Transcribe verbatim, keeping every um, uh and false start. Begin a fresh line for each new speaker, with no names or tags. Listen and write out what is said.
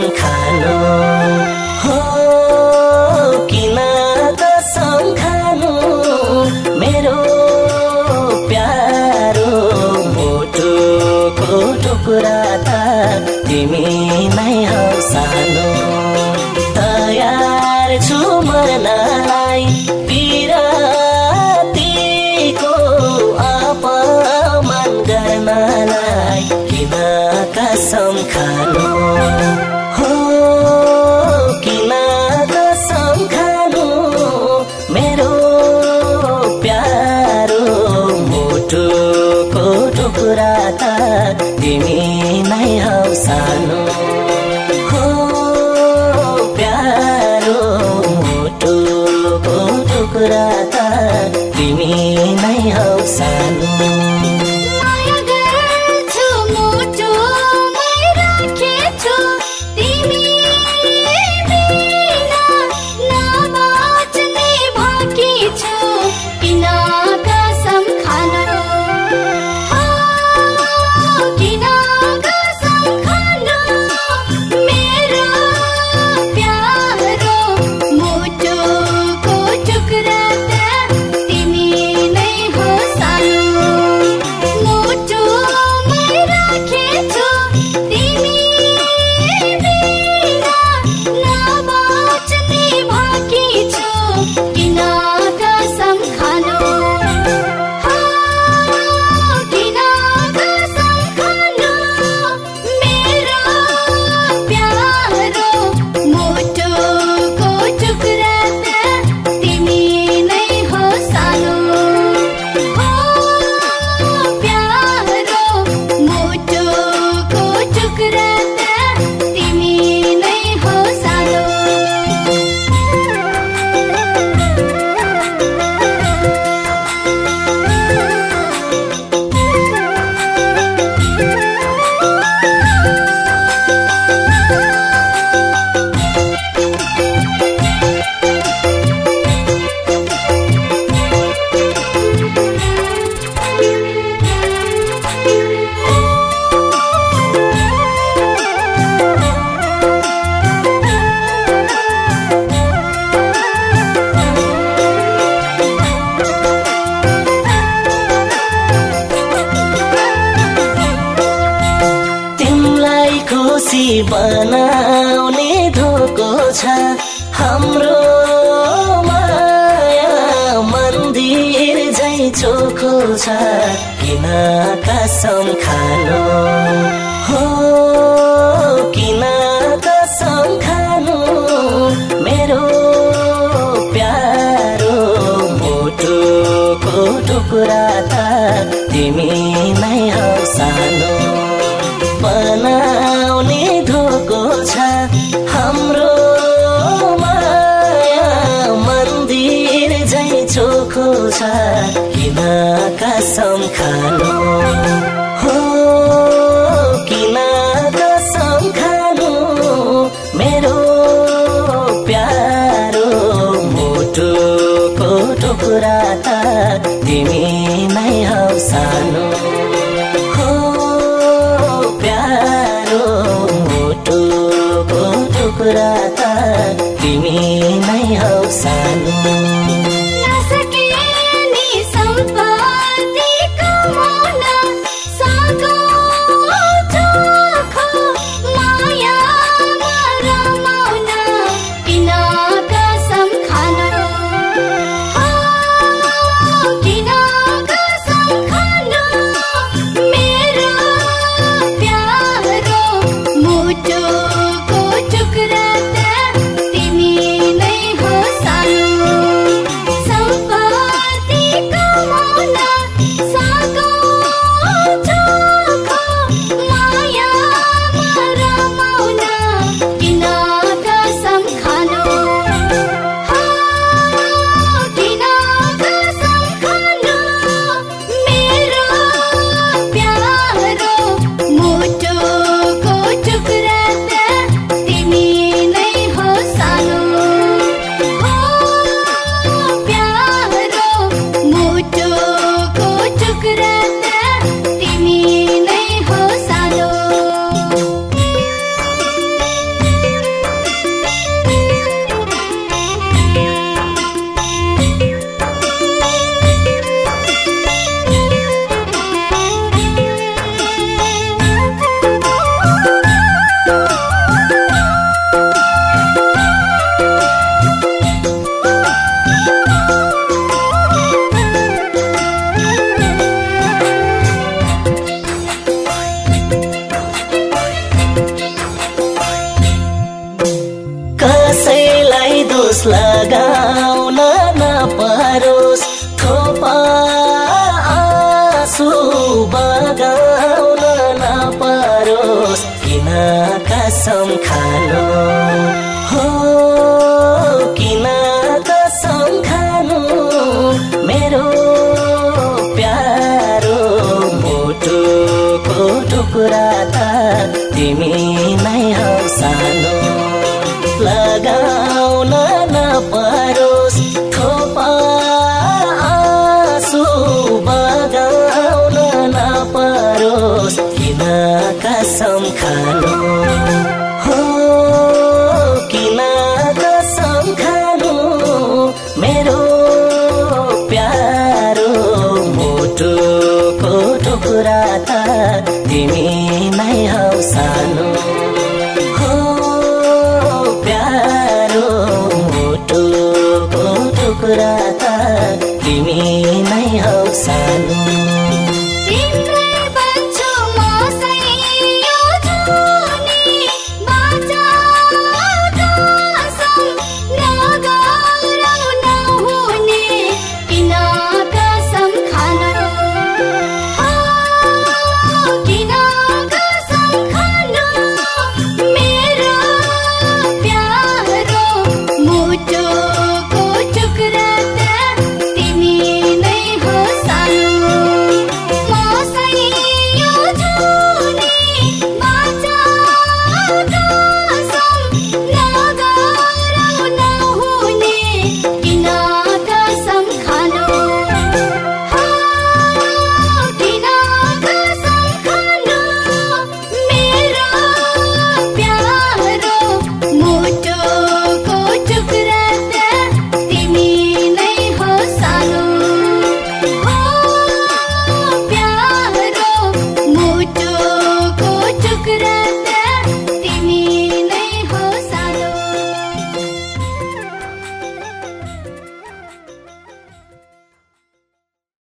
कसम खानु हो किन कसम खानु मेरो प्यारो मुटुको टुक्रा त तिमी नै हौ सानो तयार छु मर्नलाई पिरातीको अपमान गर्नलाई किन कसम खानु हो किन कसम खानु मेरो प्यारो मुटुको टुक्रा त तिमी नै हौ सानो हो प्यारो मुटुको टुक्रा त तिमी नै हौ सानो खुसी बनाउने धोको छ हाम्रो माया मन्दिर झै चोखो छ किन कसम खानु हो किन कसम खानु मेरो प्यारो मुटुको टुक्रा त तिमी नै हौ सानो बनाउने धोको छ हाम्रो माया मन्दिर झै चोखो छ किन कसम खानु हो किन कसम खानु मेरो प्यारो मुटुको टुक्रा त तिमी नै हौ सानो हो बगाउन नपरोस् किन कसम खानु हो किन कसम खानु मेरो प्यारो मुटुको टुक्रा त तिमी नै हौ सानो लगाउन नपरोस् थोपा आँसु बगाउन नपरोस् किन कसम खानु हो किन कसम खानु मेरो प्यारो मुटुको टुक्रा त तिमी नै हौ सानो